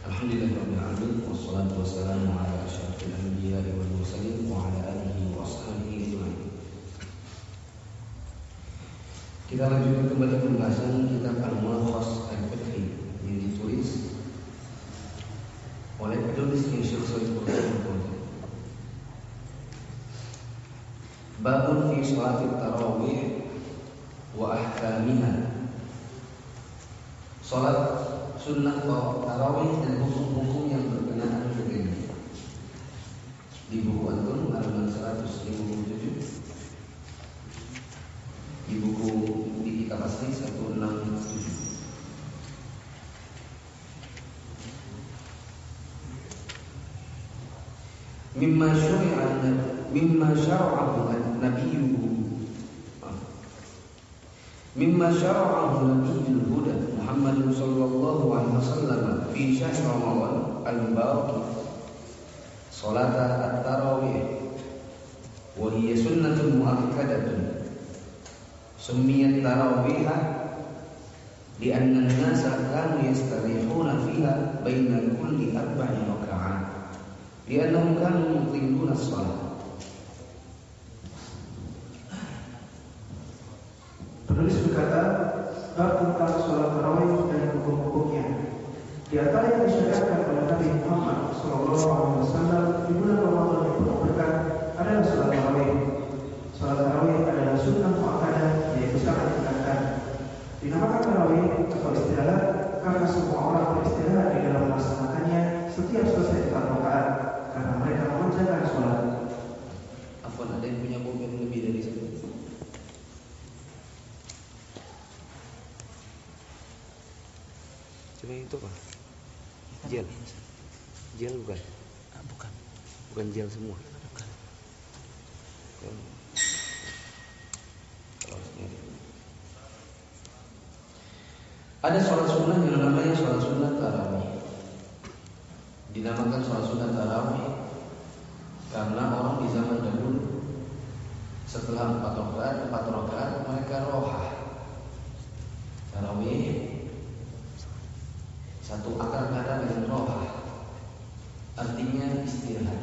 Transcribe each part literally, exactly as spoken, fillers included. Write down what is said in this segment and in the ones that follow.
Alhamdulillahirabbil alamin wassalatu wassalamu ala asyrofil anbiya'i wal mursalin wa ala alihi wa ashabihi ajma'in. Kita lanjutkan kembali pembahasan kitab Al-Mulakhas Al-Fiqhi yang ditulis oleh penulis Syekh Shalih Al-Fauzan. Babun fi sholatit tarawih wa ahkamiha. Salat sunnah tarawih dan hukum-hukum yang berkenaan dengannya. Di buku antum halaman seratus lima puluh tujuh, di buku di kitab asli seratus enam puluh tujuh. Mimma syuri'a mimma syara'ahu nabiyyu mimma syara'ahu nabiyyul huda Muhammad sallallahu alaihi wasallam fi syahr Ramadan al-mubarak salat at-tarawih wa hiya sunnatun muakkadatun summiyat tarawihha li'anna an-nasa kanu yastarihuna fiha baina kulli arba'i raka'at li'annahum kanu yuqimuna as-salat. Penulis berkata, bab tentang sholat tarawih dan hukum-hukumnya. Di antara yang disyariatkan oleh Nabi Muhammad Sallallahu Alaihi Wasallam di bulan Ramadan yang penuh berkah adalah sholat tarawih. Sholat tarawih adalah sunnah muakkadah yaitu sangat diingatkan. Dinamakan tarawih atau istirahat karena semua orang beristirahat di dalam melaksanakannya setiap selesai empat rakaat karena mereka mengerjakan sholat. Afwan, ada yang punya pulpen lebih dari satu? Cuma itu apa? Gel? Gel bukan? Ah, bukan. Bukan gel semua? Bukan. Bukan. Ada sholat sunnah yang namanya sholat sunnah tarawih. Dinamakan sholat sunnah tarawih karena orang di zaman dahulu setelah empat rakaat empat rakaat mereka rohah. Tarawih satu akar kata dengan rohah, artinya istirahat.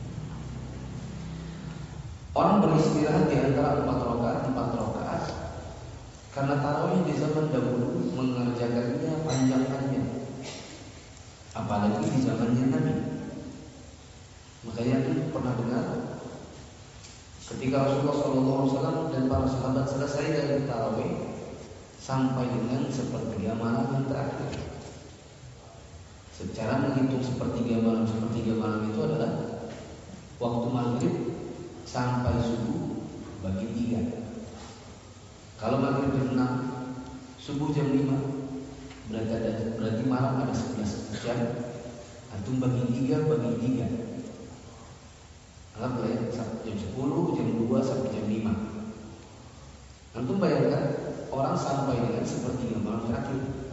Orang beristirahat di antara empat rakaat empat rakaat karena tarawih di zaman dahulu mengerjakannya panjang-panjang, apalagi di zamannya Nabi. Makanya itu pernah dengar ketika Rasulullah shallallahu alaihi wasallam dan para sahabat selesai dari tarawih sampai dengan sepertiga malam yang terakhir. Secara menghitung sepertiga malam sepertiga malam itu adalah waktu maghrib sampai subuh bagi tiga. Kalau maghrib jam enam, subuh jam lima, berarti ada berarti malam ada sebelas jam. Antum bagi tiga bagi tiga. Anggap ya jam sepuluh, jam dua sampai jam lima. Antum bayangkan orang sampai dengan sepertiga malam terakhir.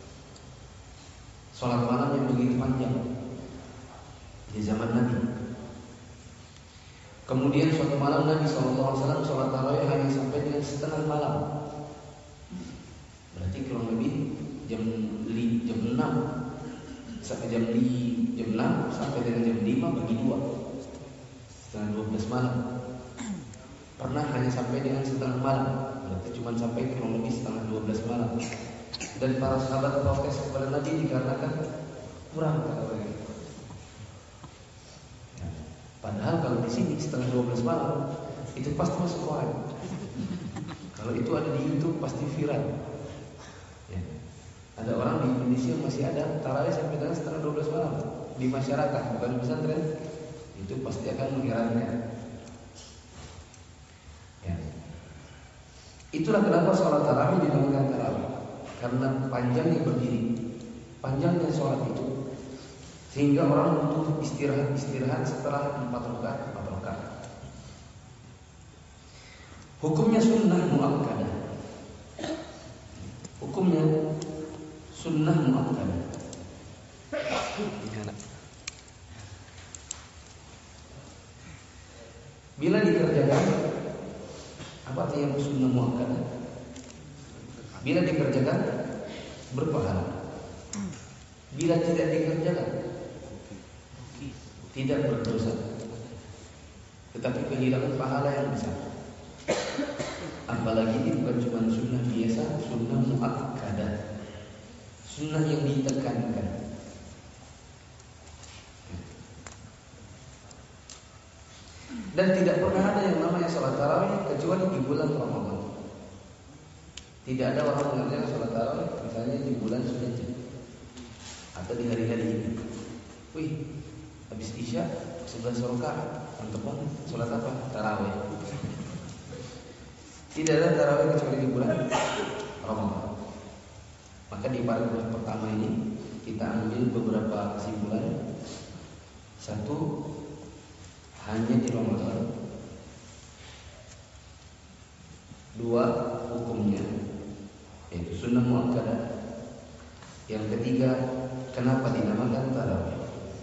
Sholat malam yang begitu panjang di zaman Nabi. Kemudian suatu malam Nabi shallallahu alaihi wasallam sholat tarawih hanya sampai dengan setengah malam. Berarti kurang lebih jam li, jam enam sampai jam li, jam enam sampai dengan jam lima bagi dua, setengah dua belas malam. Pernah hanya sampai dengan setengah malam, berarti cuma sampai kurang lebih setengah dua belas malam. Dan para sahabat protes kepada Nabi dikarenakan kurang tarawih. Ya. Padahal kalau di sini setengah dua belas malam itu pasti masuk orang. Kalau itu ada di YouTube pasti viral. Ya. Ada orang di Indonesia masih ada tarawih sampai dengan setengah dua belas malam di masyarakat, bukan di pesantren. Itu pasti akan mengherankan. Ya. Itulah kenapa sholat tarawih dinamakan tarawih. Karena panjangnya berdiri, panjangnya sholat itu, sehingga orang butuh istirahat-istirahat setelah empat rakaat empat rakaat. Hukumnya sunnah muakkadah. Hukumnya sunnah muakkadah. Bila dikerjakan, apa artinya sunnah muakkadah? Bila dikerjakan berpahala. bila tidak dikerjakan tidak berdosa, tetapi kehilangan pahala yang besar. Apalagi ini bukan cuma sunnah biasa, sunnah muakkadah, sunnah yang ditekankan. Dan tidak pernah ada yang namanya sholat tarawih kecuali di bulan Ramadan. Tidak ada orang mengerjakan sholat tarawih misalnya di bulan Zulhijjah atau di hari-hari ini. Wih, habis isya sebelas rakaat, mantap banget. Sholat apa? Tarawih. Tidak ada tarawih kecuali di bulan Ramadan. Maka di paragraf pertama ini kita ambil beberapa kesimpulan. Satu, hanya di Ramadan. Dua, hukumnya yaitu sunnah muakkadah. Yang ketiga, kenapa dinamakan tarawih?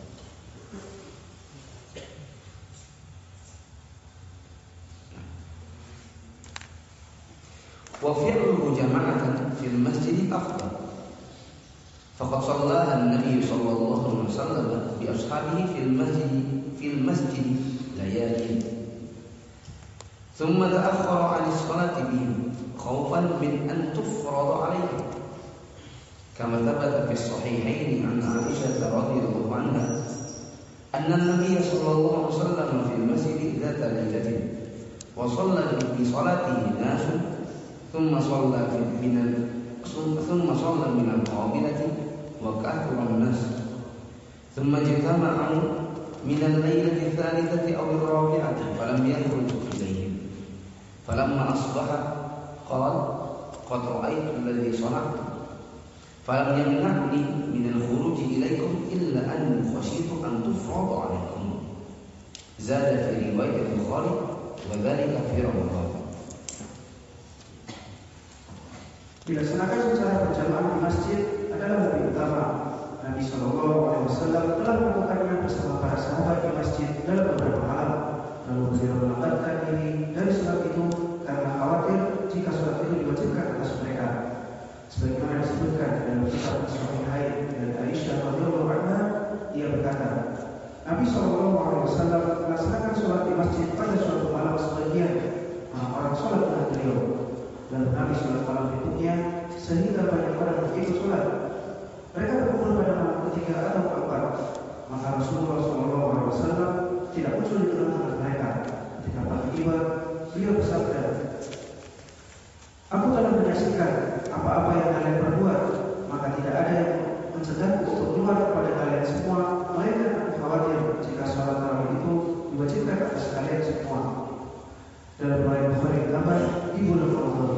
Wa fi'luhu jama'atan fil masjid afdal. Faqad shallaha an-nabiy sallallahu alaihi wasallam bi ashabihi fil masjid fil masjid layali. Thumma ta'akhkhara 'an as-salati bihim khawfan min an tufrada 'alayhim. Kama thabata fi as-sahihayn 'an 'Aisyah radhiyallahu 'anha anna an-nabiy sallallahu alaihi wasallam fil masjid dhata lailatin wa shalla bi salatihi nasun thumma shalla min thumma shalla min al-qabilati wa kathura an-nas thumma ijtama'u min al-lailati ath-thalithati aw ar-rabi'ati falam yakhruj ilayhim falamma asbaha qala qad ra'aytu alladhi sana'tu falam yamna'ni min al-khuruj ilaykum illa an khashitu an tufrada 'alaykum. Zada fi riwayat al-Bukhari wa dhalika fi Ramadan. Dilaksanakan secara berjamaah di masjid adalah lebih utama. Nabi Shallallahu Alaihi Wasallam telah melakukannya bersama para sahabat di masjid dalam beberapa hal. Lalu beliau melambatkan diri dari sholat itu karena khawatir jika sholat itu diwajibkan atas mereka. Sebagaimana disebutkan dalam kitab As-Sahihain dari Aisyah radhiyallahu anha, ia berkata, Nabi Shallallahu Alaihi Wasallam melaksanakan sholat di masjid pada suatu malam sebagian orang sholat dengan beliau. Lalu Nabi sholat malam berikutnya sehingga banyak orang ikut sholat. Mereka berkumpul pada malam ketiga atau keempat. Maka Rasulullah Shallallahu Alaihi Wasallam tidak muncul di tengah-tengah mereka. Ketika pagi tiba, beliau bersabda, Aku telah menyaksikan apa-apa yang kalian perbuat, maka tidak ada yang mencegahku untuk keluar kepada kalian semua, melainkan aku khawatir jika sholat tarawih itu diwajibkan atas kalian semua. Dalam riwayat Bukhari gambar di bulan Ramadan.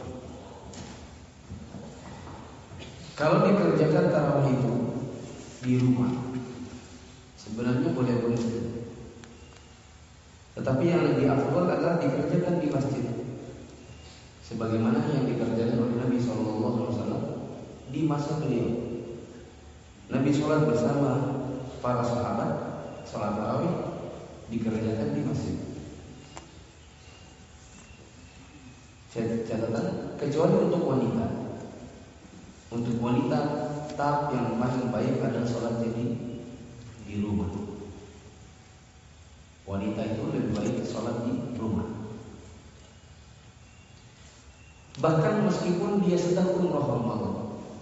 Kalau dikerjakan tarawih itu di rumah, sebenarnya boleh-boleh saja. Tetapi yang lebih afdal adalah dikerjakan di masjid, sebagaimana yang dikerjakan oleh Nabi Shallallahu Alaihi Wasallam di masa beliau. Nabi sholat bersama para sahabat, sholat tarawih dikerjakan di masjid. Catatan, kecuali untuk wanita. Untuk wanita, tahap yang paling baik adalah sholat jadi di rumah. Wanita itu lebih baik sholat di rumah. Bahkan meskipun dia sedang umrah Ramadan,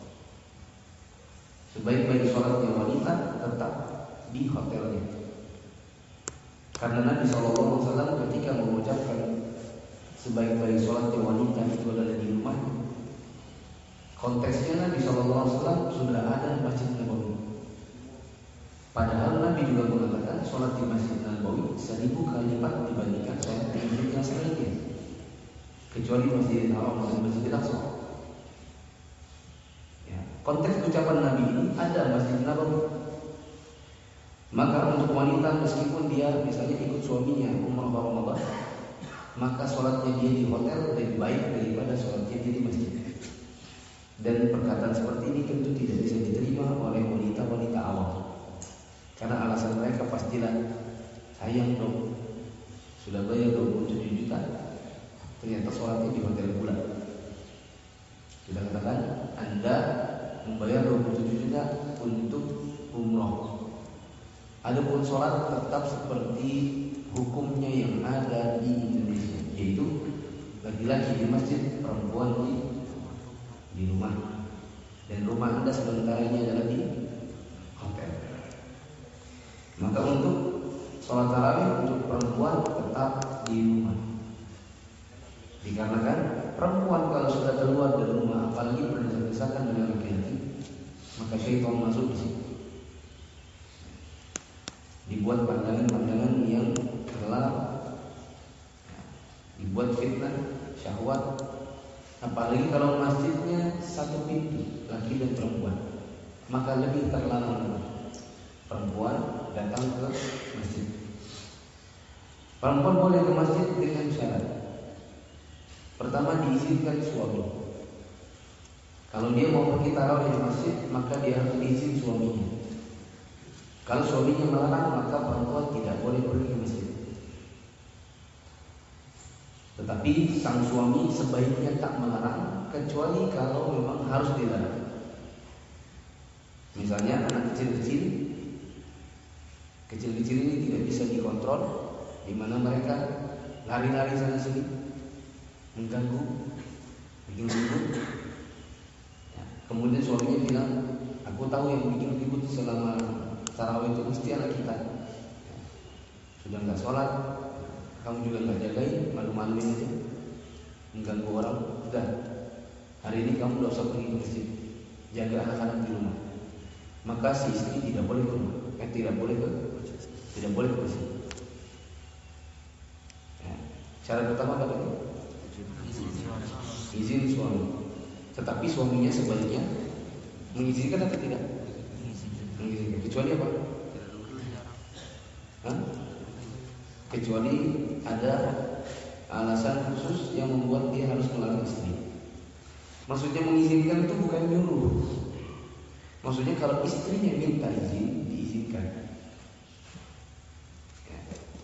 sebaik-baik sholatnya wanita tetap di hotelnya. Karena Nabi Shallallahu Alaihi Wasallam ketika mengucapkan sebaik-baik sholatnya wanita itu adalah di rumahnya, konteksnya Nabi Shallallahu Alaihi Wasallam sudah ada Masjid Nabawi. Padahal Nabi juga mengatakan sholat di Masjid Nabawi seribu kali lipat dibandingkan sholat di masjid yang selainnya, kecuali Masjidil Haram dan Masjidil Aqsa. Ya, konteks ucapan Nabi ini ada Masjid Nabawi. Maka untuk wanita meskipun dia misalnya ikut suaminya umrah Ramadan, maka sholatnya dia di hotel lebih baik daripada sholatnya dia di masjid. Dan perkataan seperti ini tentu tidak bisa diterima oleh wanita-wanita awam, karena alasan mereka pastilah sayang dong, sudah bayar dua puluh tujuh juta, ternyata sholatnya di hotel pula. Kita katakan Anda membayar dua puluh tujuh juta Adapun sholat tetap seperti hukumnya yang ada di Indonesia, yaitu laki-laki di masjid, perempuan di di rumah. Dan rumah Anda sementara ini adalah di hotel. Maka untuk sholat tarawih untuk perempuan tetap di rumah. Dikarenakan perempuan kalau sudah keluar dari rumah, apalagi berdesak-desakan dengan laki-laki, maka syaitan masuk di situ. Dibuat pandangan-pandangan yang terlarang, dibuat fitnah, syahwat. Apalagi kalau masjidnya satu pintu, laki dan perempuan, maka lebih terlarang perempuan datang ke masjid. Perempuan boleh ke masjid dengan syarat. Pertama, diizinkan suami. Kalau dia mau pergi tarawih di masjid, maka dia harus izin suaminya. Kalau suaminya melarang, maka perempuan tidak boleh pergi ke masjid. Tetapi sang suami sebaiknya tak melarang, kecuali kalau memang harus dilarang. Misalnya anak kecil-kecil, kecil-kecil ini tidak bisa dikontrol, di mana mereka lari-lari sana sini, mengganggu, bikin ribut. Ya, kemudian suaminya bilang, aku tahu yang bikin ribut selama tarawih itu mesti anak kita. Ya, sudah nggak sholat, kamu juga nggak jagain, malu-maluin aja, mengganggu orang. Udah, hari ini kamu nggak usah pergi ke masjid, jaga anak-anak di rumah. Maka si istri tidak boleh ke rumah, eh, tidak boleh ke, tidak boleh ke masjid. Ya, cara pertama apa tadi? Izin suami. Tetapi suaminya sebaliknya mengizinkan atau tidak? Mengizinkan. Kecuali apa? Hah? Kecuali ada alasan khusus yang membuat dia harus melarang istri. Maksudnya mengizinkan itu bukan nyuruh. Maksudnya kalau istrinya minta izin, diizinkan. Ya.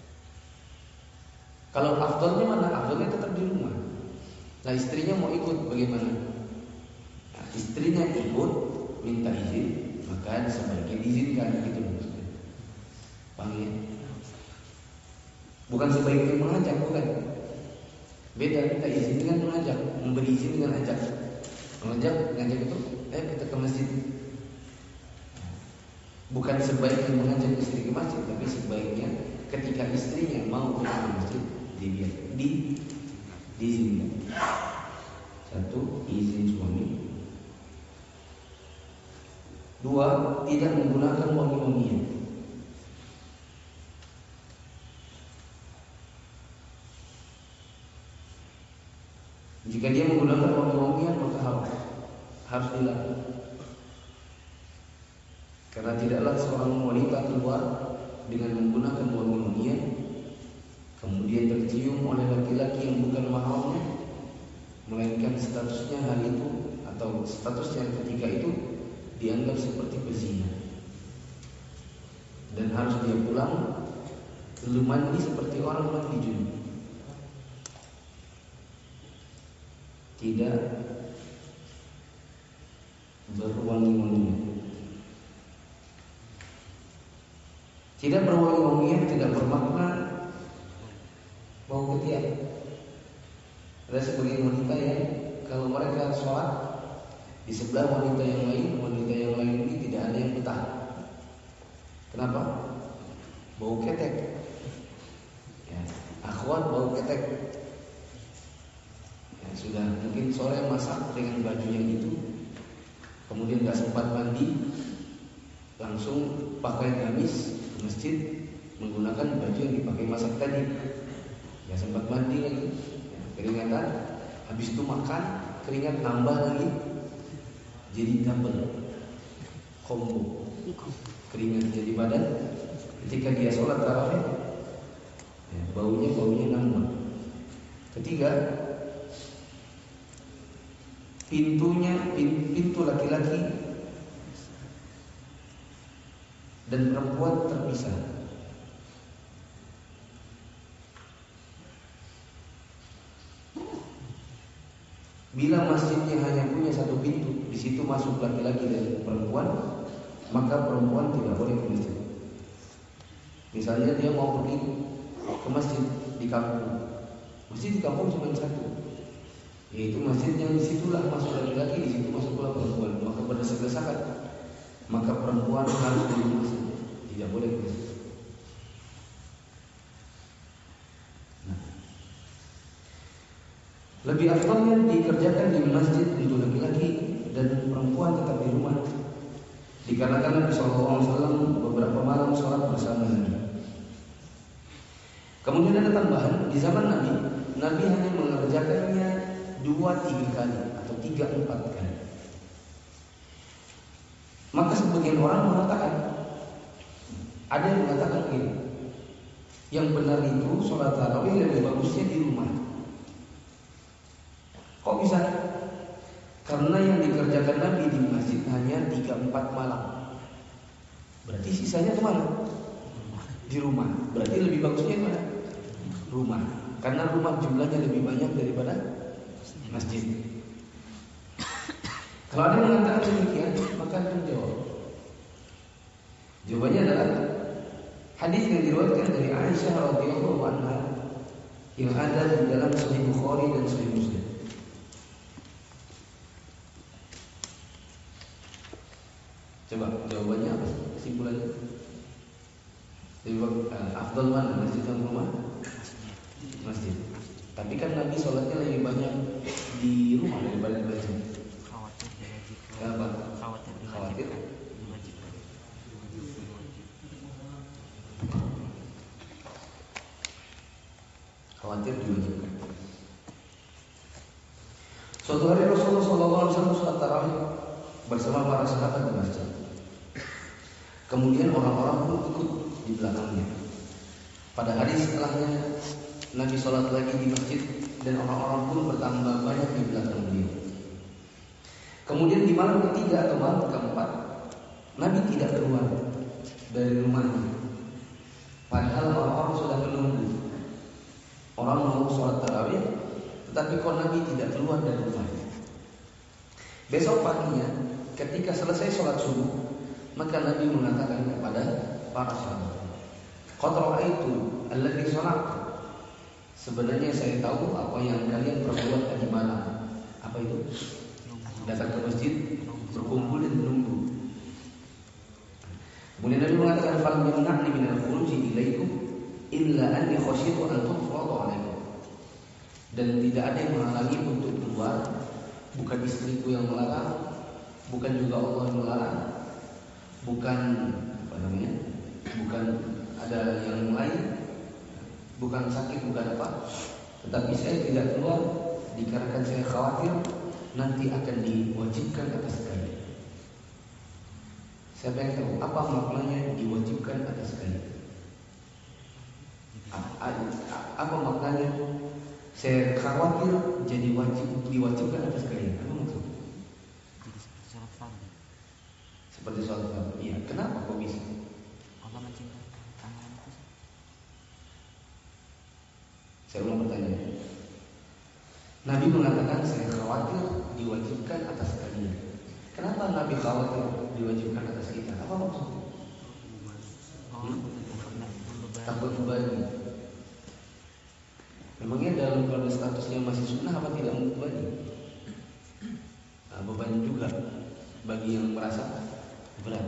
Kalau afdalnya mana? Afdalnya tetap di rumah. Nah, istrinya mau ikut bagaimana? Nah, istrinya ikut minta izin, maka sebaiknya diizinkan, gitu maksudnya. Paham ya? Bukan sebaiknya mengajak, bukan. Beda, minta izin dengan mengajak, memberi izin dengan ajak. Mengajak, mengajak itu, ayo kita ke masjid. Bukan sebaiknya mengajak istri ke masjid, tapi sebaiknya ketika istrinya mau ke masjid, dia di diizinkan. Satu, izin suami. Dua, tidak menggunakan wangi-wangian. Jika dia menggunakan wangi-wangian, maka harus harus dilarang. Karena tidaklah seorang wanita keluar dengan menggunakan wangi-wangian kemudian tercium oleh laki-laki yang bukan mahramnya, melainkan statusnya hari itu atau statusnya ketika itu dianggap seperti pezina, dan harus dia pulang lalu mandi seperti orang mandi junub, tidak berwangi-wangian. Tidak berwangi-wangian tidak bermakna bau ketiak. Ada sebagian wanita yang kalau mereka sholat di sebelah wanita yang lain, wanita yang lain ini tidak ada yang betah. Kenapa? Bau ketek. Ya, akhwat bau ketek. Ya, sudah mungkin sore masak dengan baju yang itu, kemudian nggak sempat mandi, langsung pakai gamis ke masjid menggunakan baju yang dipakai masak tadi. Ya sempat mandi lagi, ya, keringatan. Habis itu makan, keringat nambah lagi, jadi double combo keringat di badan. Ketika dia sholat tarawih, ya, baunya baunya nambah. Ketiga, pintunya pintu laki-laki dan perempuan terpisah. Bila masjidnya hanya punya satu pintu, di situ masuk laki-laki dan perempuan, maka perempuan tidak boleh ke masjid. Misalnya dia mau pergi ke masjid di kampung. Masjid di kampung cuma satu, yaitu masjid yang disitulah masuk laki-laki, di situ masuk pula perempuan. Maka berdasar-desakan, maka perempuan harus di rumah saja, tidak boleh ke masjid. Nah, lebih afdalnya dikerjakan di masjid untuk laki-laki dan perempuan tetap di rumah. Dikarenakan Nabi Shallallahu Alaihi Wasallam beberapa malam sholat bersama Nabi. Kemudian ada tambahan, di zaman Nabi, Nabi hanya mengerjakannya dua tiga kali atau tiga empat kali. Maka sebagian orang mengatakan, ada yang mengatakan begini, yang benar itu sholat tarawih lebih bagusnya di rumah. Kok bisa? Karena yang dikerjakan Nabi di masjid hanya tiga empat malam. Berarti sisanya kemana? Di rumah. Berarti lebih bagusnya kemana? Rumah. Karena rumah jumlahnya lebih banyak daripada masjid. Kalau ada yang mengatakan demikian, maka itu jawab. Jawabannya adalah hadis yang diriwayatkan dari Aisyah radhiyallahu anha yang ada di dalam Sahih Bukhari dan Sahih Muslim. Coba jawabannya apa? Kesimpulannya lebih uh, afdal mana, masjid atau rumah? Masjid. Tapi kan Nabi sholatnya lebih banyak di rumah daripada di masjid. Khawatir diwajibkan. Kenapa? Khawatir Khawatir. diwajibkan. Khawatir diwajibkan. Suatu hari Rasulullah shallallahu alaihi wasallam sholat tarawih bersama para sahabat di masjid. Kemudian orang-orang pun ikut di belakangnya. Pada hari setelahnya Nabi sholat lagi di masjid dan orang-orang pun bertambah banyak di belakang beliau. Kemudian di malam ketiga atau malam keempat, Nabi tidak keluar dari rumahnya. Padahal orang-orang sudah menunggu. Orang mau sholat tarawih, tetapi kok Nabi tidak keluar dari rumahnya. Besok paginya, ketika selesai sholat subuh, maka Nabi mengatakan kepada para sahabat, "Qad ra'aitu alladhi sana'tu." Sebenarnya saya tahu apa yang kalian perbuat tadi malam. Apa itu? Datang ke masjid, berkumpul dan menunggu. Kemudian Nabi mengatakan, "Falam yamna'ni min al-khuruji ilaikum illa anni khasyitu an tufradu 'alaikum." Dan tidak ada yang menghalangi untuk keluar, bukan istriku yang melarang, bukan juga Allah yang melarang, bukan apa namanya, bukan ada yang lain, bukan sakit, bukan apa, tetapi saya tidak keluar dikarenakan saya khawatir nanti akan diwajibkan atas kalian. Saya pengen tahu apa maknanya diwajibkan atas kalian. Apa maknanya saya khawatir jadi wajib diwajibkan atas kalian? Apa maksudnya? Jadi seperti sholat fardu. Seperti sholat fardu. Iya. Kenapa kok bisa? Allah mencintai amalan itu. Saya ulang pertanyaan. Nabi mengatakan saya khawatir diwajibkan atas kalian. Kenapa Nabi khawatir diwajibkan atas kita? Apa maksudnya? Hmm? Takut membebani. Memangnya dalam kalau statusnya masih sunnah apa tidak membebani? Nah, beban juga bagi yang merasa berat.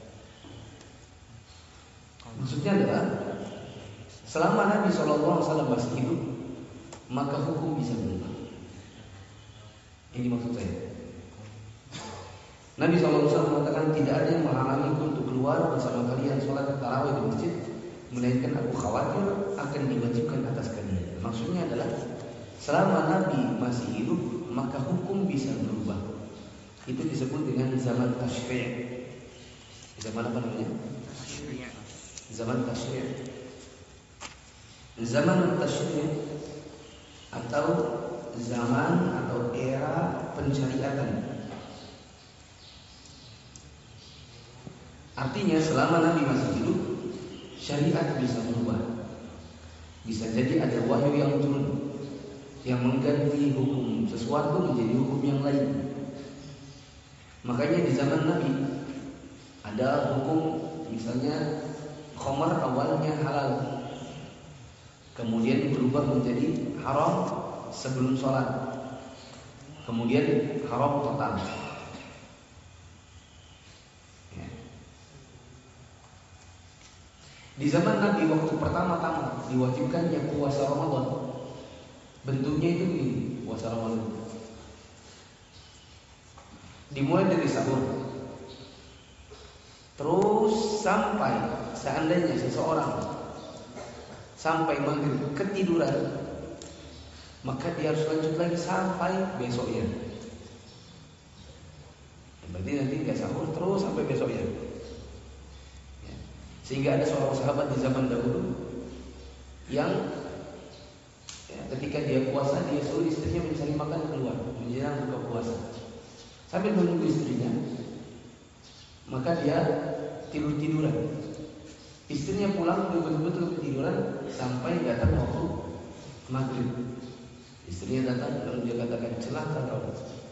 Maksudnya adalah selama Nabi shallallahu alaihi wasallam masih hidup, maka hukum bisa berubah. Ini maksud saya. Nabi shallallahu alaihi wasallam mengatakan tidak ada yang menghalangi untuk keluar bersama kalian sholat tarawih di masjid, melainkan aku khawatir akan diwajibkan atas kalian. Maksudnya adalah selama Nabi masih hidup, maka hukum bisa berubah. Itu disebut dengan zaman tasyri'. Zaman apa namanya? Zaman tasyri'. Zaman tasyri' atau zaman atau era pensyariatan. Artinya selama Nabi masih hidup, syariat bisa berubah. Bisa jadi ada wahyu yang turun yang mengganti hukum sesuatu menjadi hukum yang lain. Makanya di zaman Nabi ada hukum misalnya khamar awalnya halal, kemudian berubah menjadi haram sebelum sholat, kemudian haram total. Ya. Di zaman Nabi waktu pertama-tama diwajibkannya puasa Ramadan, bentuknya itu begini, puasa Ramadan. Dimulai dari sahur, terus sampai seandainya seseorang sampai maghrib ketiduran, maka dia harus lanjut lagi sampai besoknya. Berarti nanti dia sahur terus sampai besoknya. Ya. Sehingga ada seorang sahabat di zaman dahulu yang ya, ketika dia puasa dia suruh istrinya mencari makan keluar menjelang buka puasa. Sambil menunggu istrinya, maka dia tidur-tiduran. Istrinya pulang betul-betul ketiduran sampai datang waktu maghrib. Istrinya datang lalu dia katakan, celaka kau,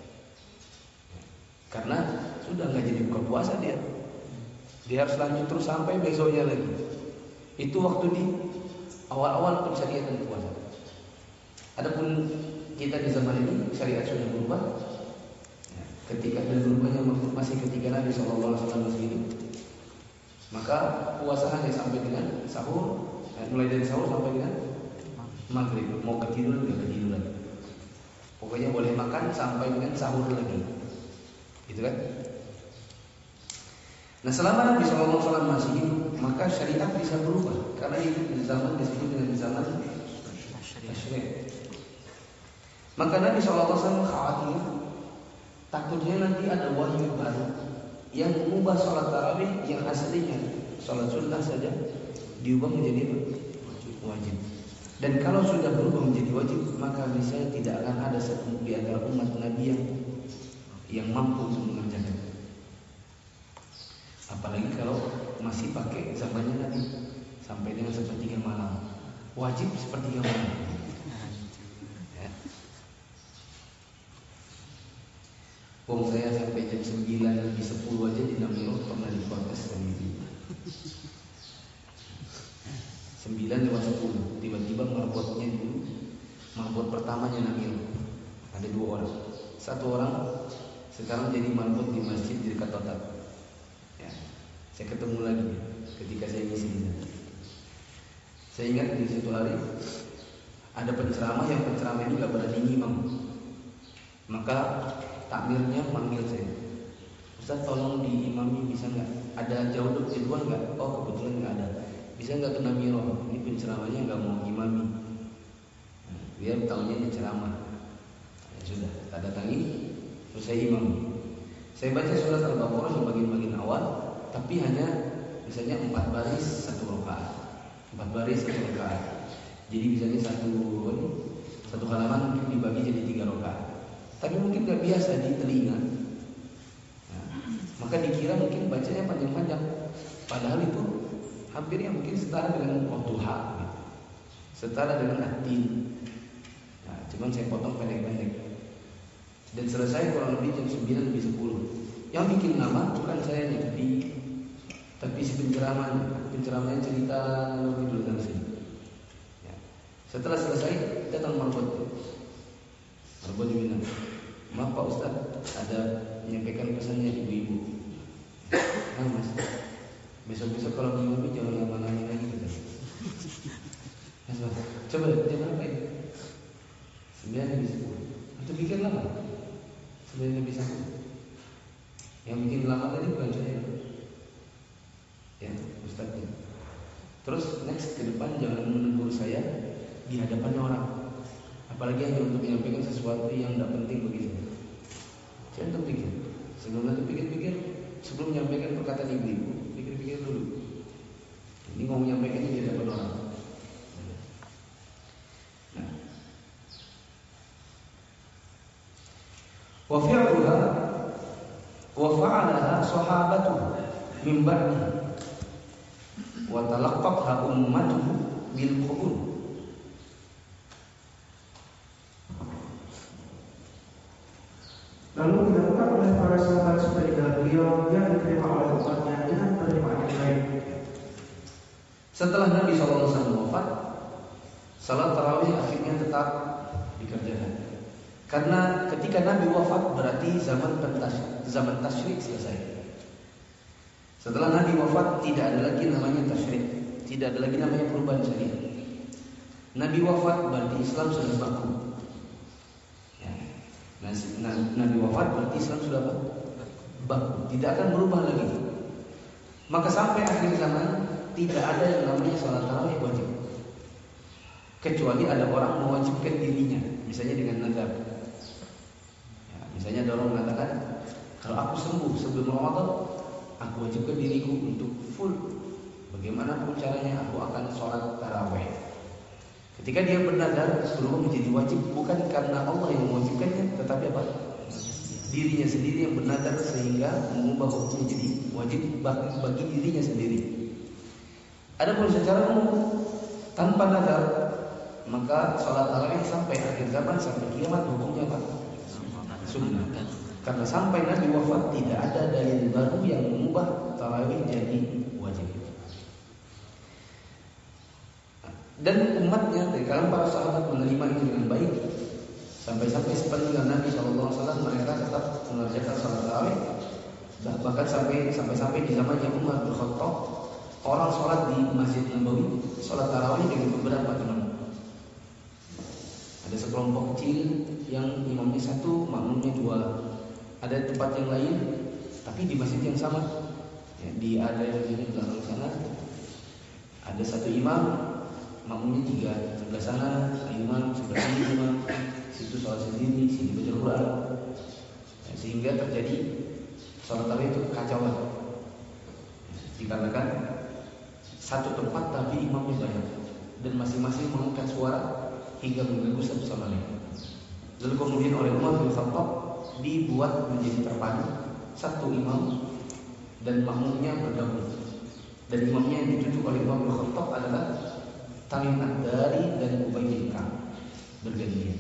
karena sudah nggak jadi buka puasa dia. Dia harus lanjut terus sampai besoknya lagi. Itu waktu di awal-awal pensyariatan puasa. Adapun kita di zaman ini syariat sudah berubah. Ketika dan berubahnya masih ketika Nabi shallallahu alaihi wasallam masih hidup, maka puasa hanya sampai dengan sahur, eh, mulai dari sahur sampai dengan maghrib. Mau ketiduran nggak ketiduran, pokoknya boleh makan sampai dengan sahur lagi, gitu kan? Nah, selama Nabi shallallahu alaihi wasallam masih hidup, maka syariat bisa berubah karena itu di zaman disebut dengan zaman syariat. Maka Nabi shallallahu alaihi wasallam khawatir takutnya nanti ada wahyu baru yang mengubah sholat tarawih yang aslinya sholat sunnah saja diubah menjadi wajib. Dan kalau sudah berubah menjadi wajib, maka bisa tidak akan ada satu di antara umat Nabi yang yang mampu untuk mengerjakan. Apalagi kalau masih pakai zamannya Nabi sampai dengan sepertiga malam, wajib sepertiga malam. Wong saya sampai jam sembilan lebih sepuluh aja di Namiro pernah diprotes sama ibu. sembilan lewat sepuluh tiba-tiba marbotnya dulu, marbot pertamanya Namiro ada dua orang. Satu orang sekarang jadi marbot di masjid di dekat Totat. Ya, saya ketemu lagi ketika saya ngisi di sana. Saya ingat di situ hari ada penceramah yang penceramah ini gak berani ngimam. Maka takmirnya manggil saya, Ustaz tolong diimami bisa nggak? Ada jauh jadwal nggak? Oh kebetulan nggak ada. Bisa nggak ke Namiro? Ini penceramahnya nggak mau imami. Nah, biar tahunya ini ceramah. Ya sudah, tak datangi, terus saya imami. Saya baca surat Al-Baqarah di bagian-bagian awal, tapi hanya misalnya empat baris satu rakaat, empat baris satu rakaat. Jadi misalnya satu satu halaman mungkin dibagi jadi tiga rakaat. Tapi mungkin gak biasa di telinga, nah, maka dikira mungkin bacanya panjang-panjang. Padahal itu hampir yang mungkin setara dengan Wadduha, gitu. Setara dengan At-Tin. Nah, cuman saya potong pendek-pendek. Dan selesai kurang lebih jam sembilan lebih sepuluh. Yang bikin nama bukan saya nih, tapi tapi si penceramahnya. Penceramahnya cerita lebih dulu dari sini. Ya. Setelah selesai datang marbot. Marbot bilang, maaf Pak Ustaz, ada menyampaikan pesannya ibu-ibu. Nah mas, besok-besok kalau minggu jangan lama-lama lagi gitu. Mas, mas, coba jam berapa ini? Sembilan lebih sepuluh. Atau bikin lama? Sembilan lebih sepuluh. Yang bikin lama tadi bukan saya, ya Ustaznya. Terus next ke depan jangan menegur saya di hadapan orang. Apalagi hanya untuk menyampaikan sesuatu yang tidak penting bagi saya. Saya untuk pikir, sebelum nanti pikir-pikir, sebelum menyampaikan perkataan ibu-ibu, pikir-pikir dulu. Ini mau menyampaikannya di hadapan orang. Nah, wa fi'luha wa fa'alaha sahabatuhu min ba'dihi wa talaqqatha ummatuhu bil qabul. Lalu dilakukan oleh para sahabat sepeninggal beliau yang diterima oleh umatnya dengan penerimaan yang baik. Setelah Nabi shallallahu alaihi wasallam wafat, salat tarawih akhirnya tetap dikerjakan. Karena ketika Nabi wafat berarti zaman pentas, zaman tasyrik selesai. Setelah Nabi wafat tidak ada lagi namanya tasyrik, tidak ada lagi namanya perubahan syariat. Nabi wafat berarti Islam sudah baku. Ya. Nabi wafat berarti Islam sudah baku, tidak akan berubah lagi. Maka sampai akhir zaman tidak ada yang namanya salat tarawih wajib, kecuali ada orang mewajibkan dirinya, misalnya dengan nazar. Ya, misalnya ada orang mengatakan, kalau aku sembuh sebelum Ramadan, aku wajibkan diriku untuk full. Bagaimanapun caranya aku akan sholat tarawih. Ketika dia bernazar berubah menjadi wajib, bukan karena Allah yang mewajibkannya, tetapi apa? Dirinya sendiri yang bernazar sehingga mengubah hukum menjadi wajib bagi dirinya sendiri. Adapun secara umum tanpa nazar, maka sholat tarawih sampai akhir zaman, sampai kiamat hukumnya apa? Sunnah. Karena sampai Nabi wafat tidak ada dalil baru yang mengubah tarawih jadi wajib. Dan umatnya dari kalangan para sahabat menerima itu dengan baik, sampai-sampai sepeninggal Nabi shallallahu alaihi wasallam mereka tetap mengerjakan sholat tarawih. Bahkan sampai sampai-sampai di zamannya Umar bin Khattab, orang sholat di Masjid Nabawi sholat tarawih dengan beberapa imam. Ada sekelompok kecil yang imamnya satu, makmumnya dua. Ada tempat yang lain, tapi di masjid yang sama. Ya, di ada yang di belakang sana, ada satu imam, makmumnya tiga. Sebelah sana imam, sebelah sini imam, situ sholat sendiri, sini baca Quran. Ya, sehingga terjadi sholat tarawih itu kacauan. Dikarenakan satu tempat tapi imamnya banyak dan masing-masing mengangkat suara hingga mengganggu satu sama lain. Lalu kemudian oleh Umar bin Khattab dibuat menjadi terpadu, satu imam dan makmumnya bergabung. Dan imamnya yang ditunjuk oleh Umar bin Khattab adalah Tamim ad-Dari dan Ubay bin Ka'ab bergantian.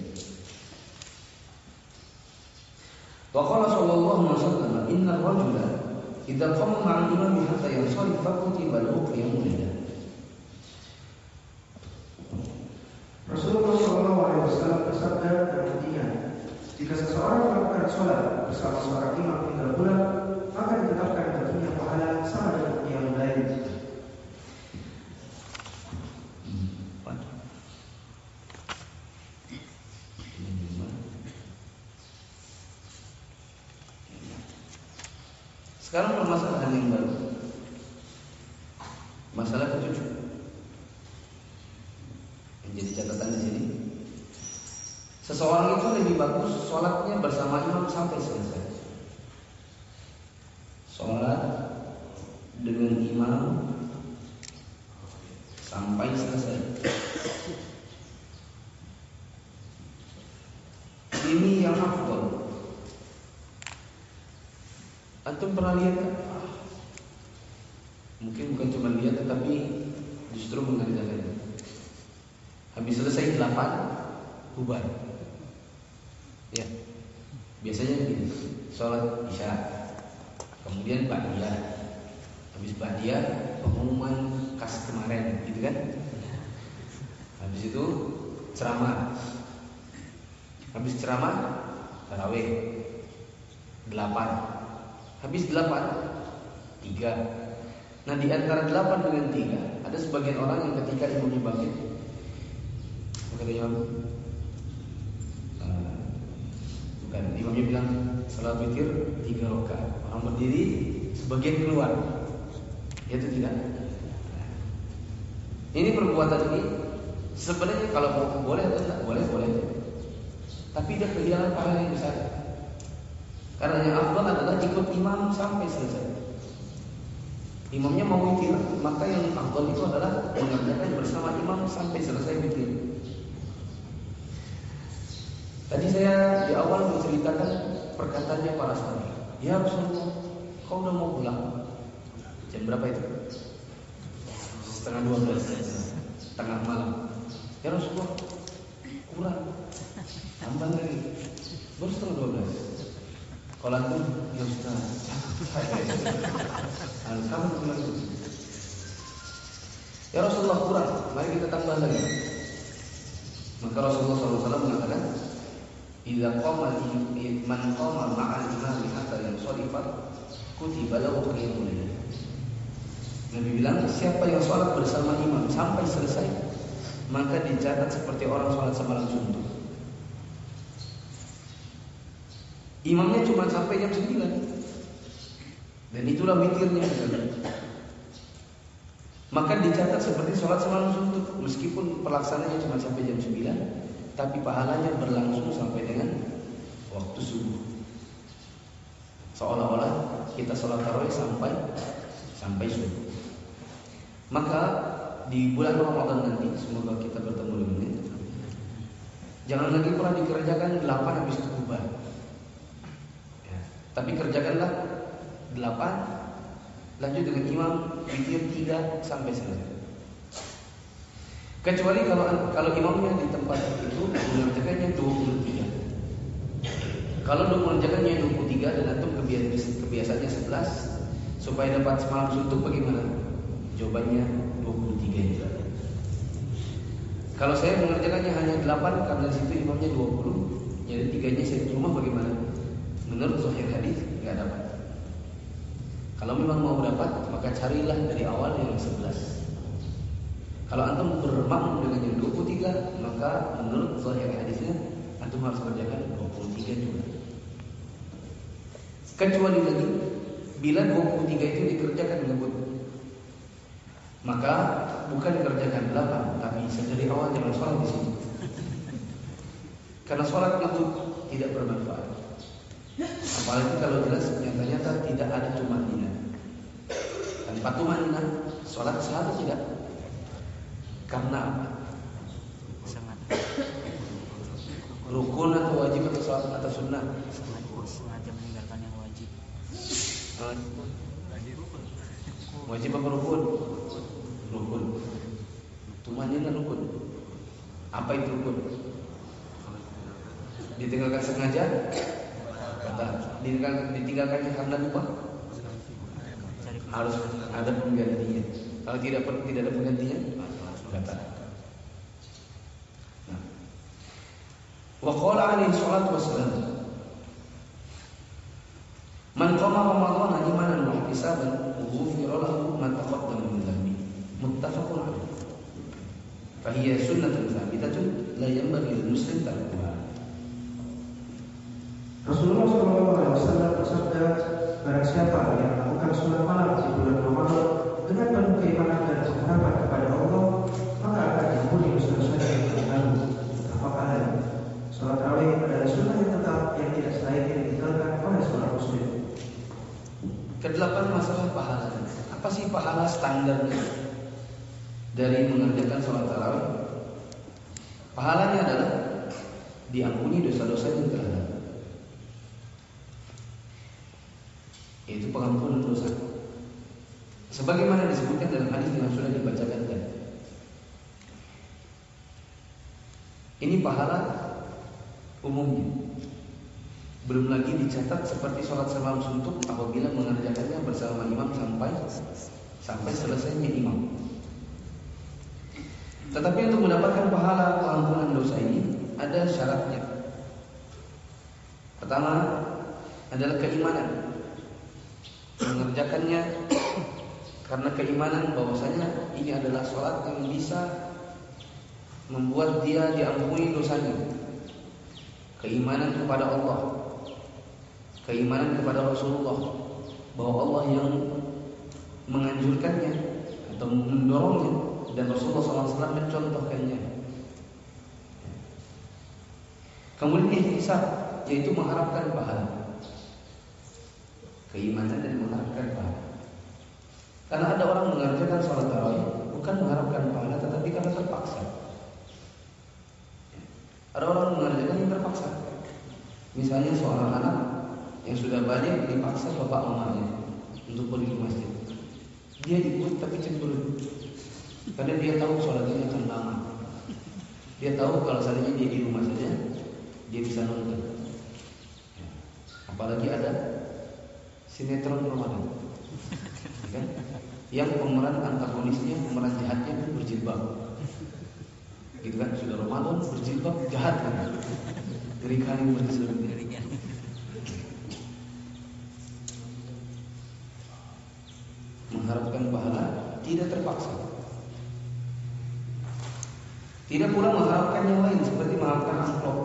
Wa qala sallallahu alaihi wasallam, "Inna rajula idza qama ma'al imam hatta yansharif fakutiba lahu qiyamul lail." Rasulullah shallallahu alaihi wasallam bersabda dan intinya, jika seseorang melakukan sholat bersama seorang imam hingga pulang, maka ditetapkan baginya pahala sama dengan qiyamul lail. Sekarang permasalahan yang baru, masalah ketujuh. Menjadi catatan di sini, seseorang itu lebih bagus sholatnya bersama imam sampai selesai. Sholat dengan imam sampai selesai. Ini yang afdal. Antum pernah lihat kan? Mungkin bukan cuma lihat, tetapi justru mengerjakan. Habis selesai delapan, bubar. Ya, biasanya begini. Sholat isya, kemudian ba'diyah. Habis ba'diyah, pengumuman kas kemarin, gitu kan? Habis itu ceramah. Habis ceramah, tarawih delapan. Habis delapan, tiga. Nah, di antara delapan dengan tiga, ada sebagian orang yang ketika imamnya bangkit, kata imam, uh, bukan, imamnya bilang salat witir tiga rakaat. Orang berdiri, sebagian keluar. Itu tidak. Nah, ini perbuatan ini sebenarnya kalau boleh atau tidak boleh boleh, tapi dia kehilangan pahala yang besar. Karena yang afdal adalah ikut imam sampai selesai. Imamnya mau witir, maka yang afdal itu adalah mengerjakan bersama imam sampai selesai witir. Tadi saya di awal menceritakan perkataannya para sahabat. Ya Rasulullah, kau udah mau pulang? Jam berapa itu? Setengah dua belas, tengah malam. Ya Rasulullah, kurang, tambah lagi, baru setengah dua belas. Kalau antum, ya Ustaz, kamu bilang itu. Ya Rasulullah kurang, mari kita tambah lagi. Maka Rasulullah shallallahu alaihi wasallam mengatakan, "Idza qama man qama ma'al imami hatta yansarifa kutiba lahu qiyamul lail." Nabi bilang, siapa yang sholat bersama imam sampai selesai, maka dicatat seperti orang sholat semalam suntuk. Imamnya cuma sampai jam sembilan, dan itulah witirnya. Maka dicatat seperti sholat semalam suntuk, meskipun pelaksananya cuma sampai jam sembilan, tapi pahalanya berlangsung sampai dengan waktu subuh. Seolah-olah kita sholat tarawih sampai sampai subuh. Maka di bulan Ramadan nanti, semoga kita bertemu dengannya, jangan lagi pernah dikerjakan delapan habis itu bubar. Ya, tapi kerjakanlah delapan, lanjut dengan imam witir tiga sampai selesai. Kecuali kalau kalau imamnya di tempat itu mengerjakannya dua puluh tiga. Kalau mengerjakannya dua puluh tiga dan antum kebiasaannya sebelas, supaya dapat semalam suntuk bagaimana? Jawabannya dua puluh tiga juga. Kalau saya mengerjakannya hanya delapan karena di situ imamnya dua puluh, jadi tiganya saya di rumah bagaimana? Menurut zahir hadis enggak dapat. Kalau memang mau dapat, maka carilah dari awal yang sebelas. Kalau antum bermakmum dengan yang dua puluh tiga, maka menurut zahir hadisnya antum harus kerjakan dua puluh tiga juga. Kecuali lagi bila dua puluh tiga itu dikerjakan ngebut, maka bukan dikerjakan delapan, tapi dari awal jangan sholat di sini. Karena sholat ngebut tidak bermanfaat. Apalagi kalau jelas nyata-nyata tidak ada tumanina. Tanpa tumanina, sholat sah atau tidak? Karena apa? Sangat Rukun atau wajib atau sholat atau sunnah? sengaja meninggalkan yang wajib. Wajib apa rukun? Rukun. Tumanina rukun. Apa itu rukun? Ditinggalkan sengaja? Kata, ditinggalkan, ditinggalkannya karena lupa, harus ada penggantinya. Kalau tidak tidak ada penggantinya, kata. Nah. Wa qala alaihi salatu wassalam, man qama ramadhana imanan wa ihtisaban ghufira lahu ma taqaddama min dhanbi. Muttafaqun alaih. Fa hiya sunnatun thabitatun la yanbaghi lil muslim tarkuha. Rasulullah shallallahu alaihi wasallam bersabda, barang siapa yang melakukan sholat malam di bulan Ramadan dengan penuh keimanan dan pengharapan kepada Allah, maka akan diampuni dosa-dosanya yang lalu. Apakah sholat tarawih adalah sunnah yang tetap yang tidak selayaknya ditinggalkan oleh seorang muslim. Kedelapan, masalah pahala. Apa sih pahala standarnya dari mengerjakan sholat tarawih? Pahalanya adalah diampuni dosa-dosa yang telah lalu. Yaitu pengampunan dosa. Sebagaimana disebutkan dalam hadis yang sudah dibacakan tadi. Ini pahala umumnya. Belum lagi dicatat seperti sholat semalam suntuk apabila mengerjakannya bersama imam sampai sampai selesainya imam. Tetapi untuk mendapatkan pahala pengampunan dosa ini ada syaratnya. Pertama adalah keimanan. Mengerjakannya karena keimanan bahwasanya ini adalah sholat yang bisa membuat dia diampuni dosanya. Keimanan kepada Allah, keimanan kepada Rasulullah, bahwa Allah yang menganjurkannya atau mendorongnya, dan Rasulullah shallallahu alaihi wasallam mencontohkannya. Kemudian ihtisab, yaitu mengharapkan pahala. Keimanan dan mengharapkan pahala. Karena ada orang mengerjakan sholat tarawih bukan mengharapkan pahala, tetapi karena terpaksa. Ada orang mengerjakan yang terpaksa. Misalnya seorang anak yang sudah balik dipaksa bapak mamanya untuk pergi ke masjid. Dia ikut tapi cemburu, karena dia tahu sholatnya akan lama. Dia tahu kalau seandainya dia di rumah saja dia bisa nonton. Apalagi ada sinetron Ramadan, kan? yang pemeran antagonisnya, pemeran jahatnya berjilbab. Gitu kan, sudah Ramadan berjilbab jahat kan. Dari kali berjilbab. Mengharapkan pahala tidak terpaksa. Tidak pula mengharapkan yang lain seperti mengharapkan amplop.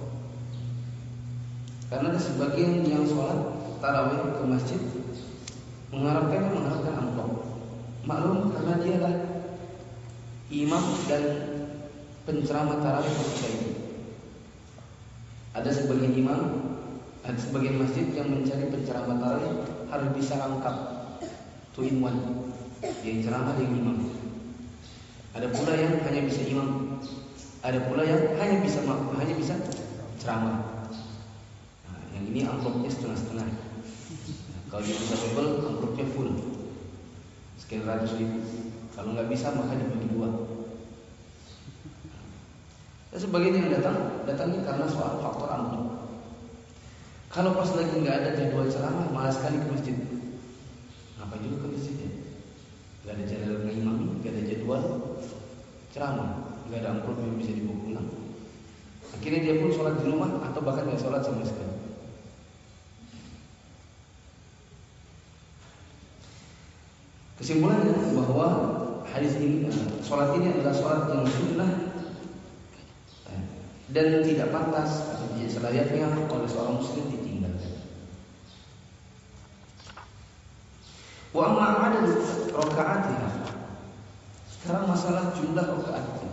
Karena ada sebagian yang sholat tarawih ke masjid mengharapkan mengharapkan amplop. Maklum karena dia adalah imam dan penceramah tarawih ketika itu. Ada sebagian imam, ada sebagian masjid yang mencari penceramah tarawih harus bisa lengkap, two in one, yang ceramah dan imam. Ada pula yang hanya bisa imam, ada pula yang hanya bisa hanya bisa ceramah. Nah, yang ini amplopnya setengah-setengah. Nah, kalau dia bisa double, amplopnya full, sekian ratus ribu. Kalau nggak bisa maka dibagi dua. Dan sebagian yang datang, datangnya karena soal faktor amplop. Kalau pas lagi nggak ada jadwal ceramah, malas sekali ke masjid. Ngapain juga ke masjid ya? Gak ada jadwal ngimami, gak ada jadwal ceramah, gak ada amplop yang bisa dibawa pulang. Akhirnya dia pun sholat di rumah atau bahkan gak sholat sama sekali. Kesimpulannya bahwa hadis ini, sholat ini adalah sholat yang sunnah dan tidak pantas atau tidak selayaknya oleh seorang muslim ditinggalkan. Wa amma adad rakaatiha. Sekarang masalah jumlah rakaatnya.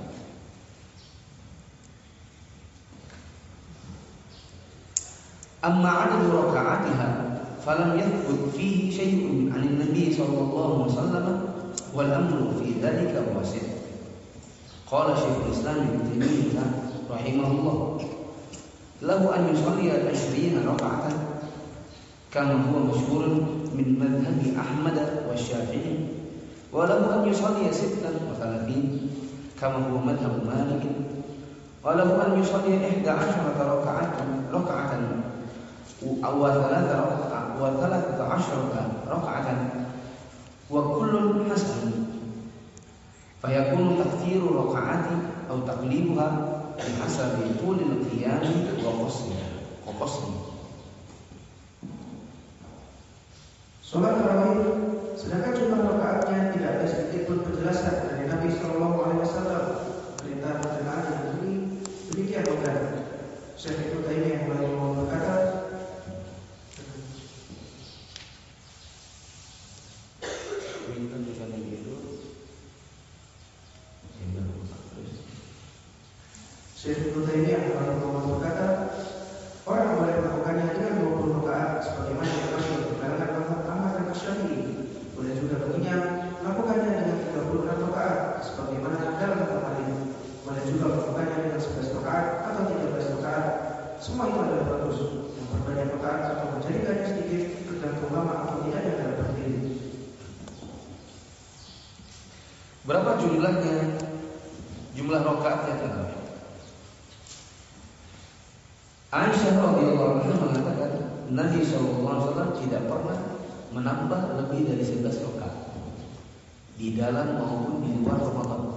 Amma adad rakaatiha falam yathbut fihi syai'un 'an an-nabi sallallahu alaihi wasallam wal amru fi dhalika wasid. Qala Syekhul Islam Ibnu Taimiyah rahimahullah, lahu an yusalli ishrina raka'atan kama huwa masyhurun من مذهب أحمد والشافعي وله أن يصلي ستا وثلاثين كما هو مذهب مالك وله أن يصلي إحدى عشرة ركعة ركعة أو ثلاثة وثلاثة عشرة ركعة وكل حسن فيكون تكثير ركعات أو تقليبها بحسب طول القيام وقصرها وقصرها. Sholat tarawih, sedangkan jumlah rakaatnya tidak ada sedikit pun penjelasan dari Nabi Shallallahu Alaihi Wasallam. Perintah berkenaan yang ini demikian bukan? Syekh Ibnu Taimiyah yang berkata, Syekh Ibnu Taimiyah yang berkata, orang boleh melakukannya dengan dua puluh rakaat sebagaimana yang masuk di kalangan mazhab Ahmad dan Syafi'i. Boleh juga baginya melakukannya dengan tiga puluh enam rakaat sebagaimana dalam mazhab Malik. Boleh juga melakukannya dengan sebelas rakaat atau tiga belas rakaat. Semua itu adalah bagus. Yang berbanyak rakaat atau menjadikannya sedikit tergantung lama atau tidaknya dalam berdiri. Berapa jumlahnya? Jumlah rakaatnya tarawih. Aisyah radhiyallahu anha mengatakan Nabi shallallahu alaihi wasallam tidak pernah menambah lebih dari sebelas rakaat di dalam maupun di luar Ramadan.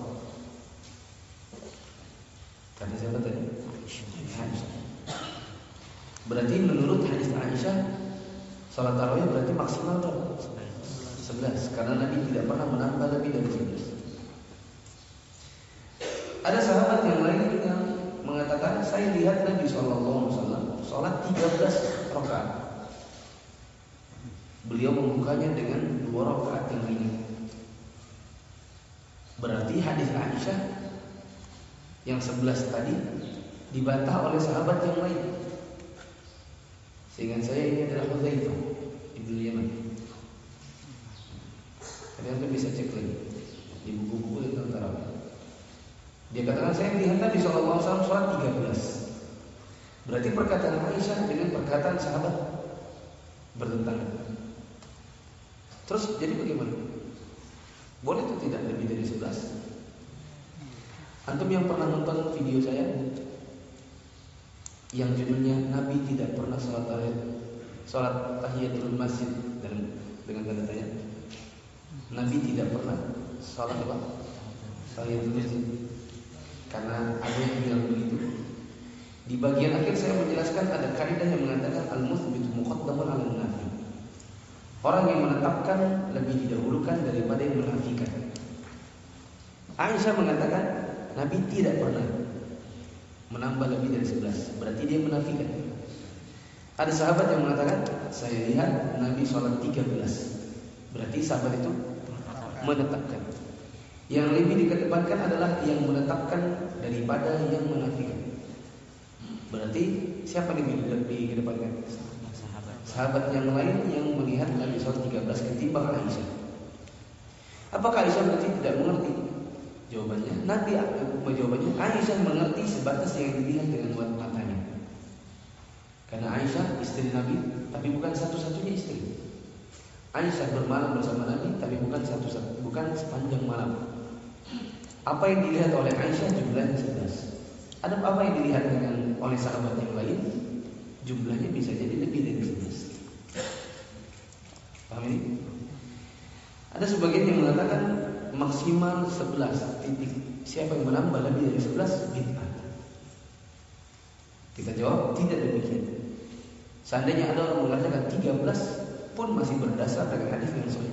Kata siapa tadi? Aisyah. Berarti menurut hadis Aisyah, salat tarawih berarti maksimal berapa? sebelas. Karena Nabi tidak pernah menambah lebih dari sebelas. Ada sahabat yang lain yang mengatakan, saya lihat Nabi shallallahu alaihi wasallam sholat tiga belas rakaat. Beliau membukanya dengan dua rakaat yang ringan. Berarti hadis Aisyah yang sebelas tadi dibantah oleh sahabat yang lain. Seingat saya ini adalah Hudzaifah ibnu Yaman. Kalian bisa cek lagi di buku-buku tentang tarawih. Dia katakan, saya melihat Nabi shallallahu alaihi wasallam sholat tiga belas. Berarti perkataan Aisyah dengan perkataan sahabat bertentangan. Terus jadi bagaimana? Boleh itu tidak lebih dari sebelas? Antum yang pernah nonton video saya yang judulnya Nabi tidak pernah sholat tarawih, sholat tahiyatul masjid dengan dengan tanda tanya. Nabi tidak pernah salat apa? Tahiyatul masjid. Karena ada yang bilang begitu. Di bagian akhir saya menjelaskan ada kaidah yang mengatakan al-muthbitu muqaddamun 'ala an-nafi. Orang yang menetapkan lebih didahulukan daripada yang menafikan. Aisyah mengatakan Nabi tidak pernah menambah lebih dari sebelas. Berarti dia menafikan. Ada sahabat yang mengatakan saya lihat Nabi sholat tiga belas. Berarti sahabat itu menetapkan. Yang lebih dikedepankan adalah yang menetapkan daripada yang menafikan. Berarti siapa yang lebih dikedepankan? Sahabat. Sahabat yang lain yang melihat Nabi sholat tiga belas ketimbang Aisyah. Apakah Aisyah berarti tidak mengerti? Jawabannya, Nabi jawabannya Aisyah mengerti sebatas yang dilihat dengan matanya. Karena Aisyah istri Nabi, tapi bukan satu-satunya istri. Aisyah bermalam bersama Nabi, tapi bukan satu bukan sepanjang malam. Apa yang dilihat oleh Aisyah jumlahnya sebelas. Ada apa yang dilihat dengan oleh sahabat yang lain, jumlahnya bisa jadi lebih dari sebelas. Paham ini? Ada sebagian yang mengatakan maksimal sebelas titik. Siapa yang menambah lebih dari sebelas bid'ah. Kita jawab tidak demikian. Seandainya ada orang mengatakan tiga belas pun masih berdasar dengan hadis yang sahih.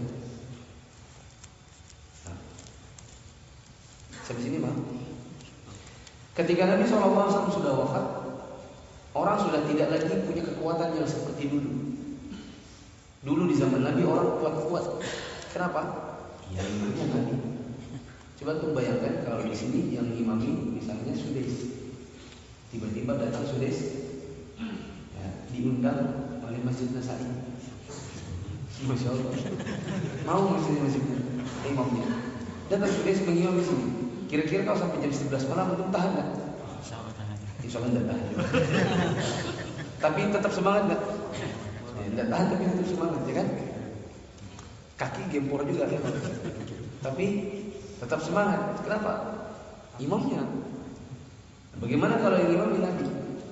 Nah, sampai sini mah. Ketika Nabi shallallahu alaihi wasallam sudah wafat, orang sudah tidak lagi punya kekuatan yang seperti dulu. Dulu di zaman Nabi orang kuat-kuat. Kenapa? Ya imamnya Nabi. Coba tuh bayangkan kalau di sini yang imami misalnya Sudais, tiba-tiba datang Sudais, ya, diundang oleh Masjid Nasai. Masya Allah. Mau masjid masjidnya imamnya. Datang Sudais mengimam di sini. Kira-kira kalau sampai jam sebelas malam itu tahan nggak? Insya Allah tidak tahan. Tapi tetap semangat nggak? Tidak tahan tapi tetap semangat, ya kan? Kaki gempor juga kan? Tapi tetap semangat. Kenapa? Imamnya. Bagaimana kalau yang imam Nabi?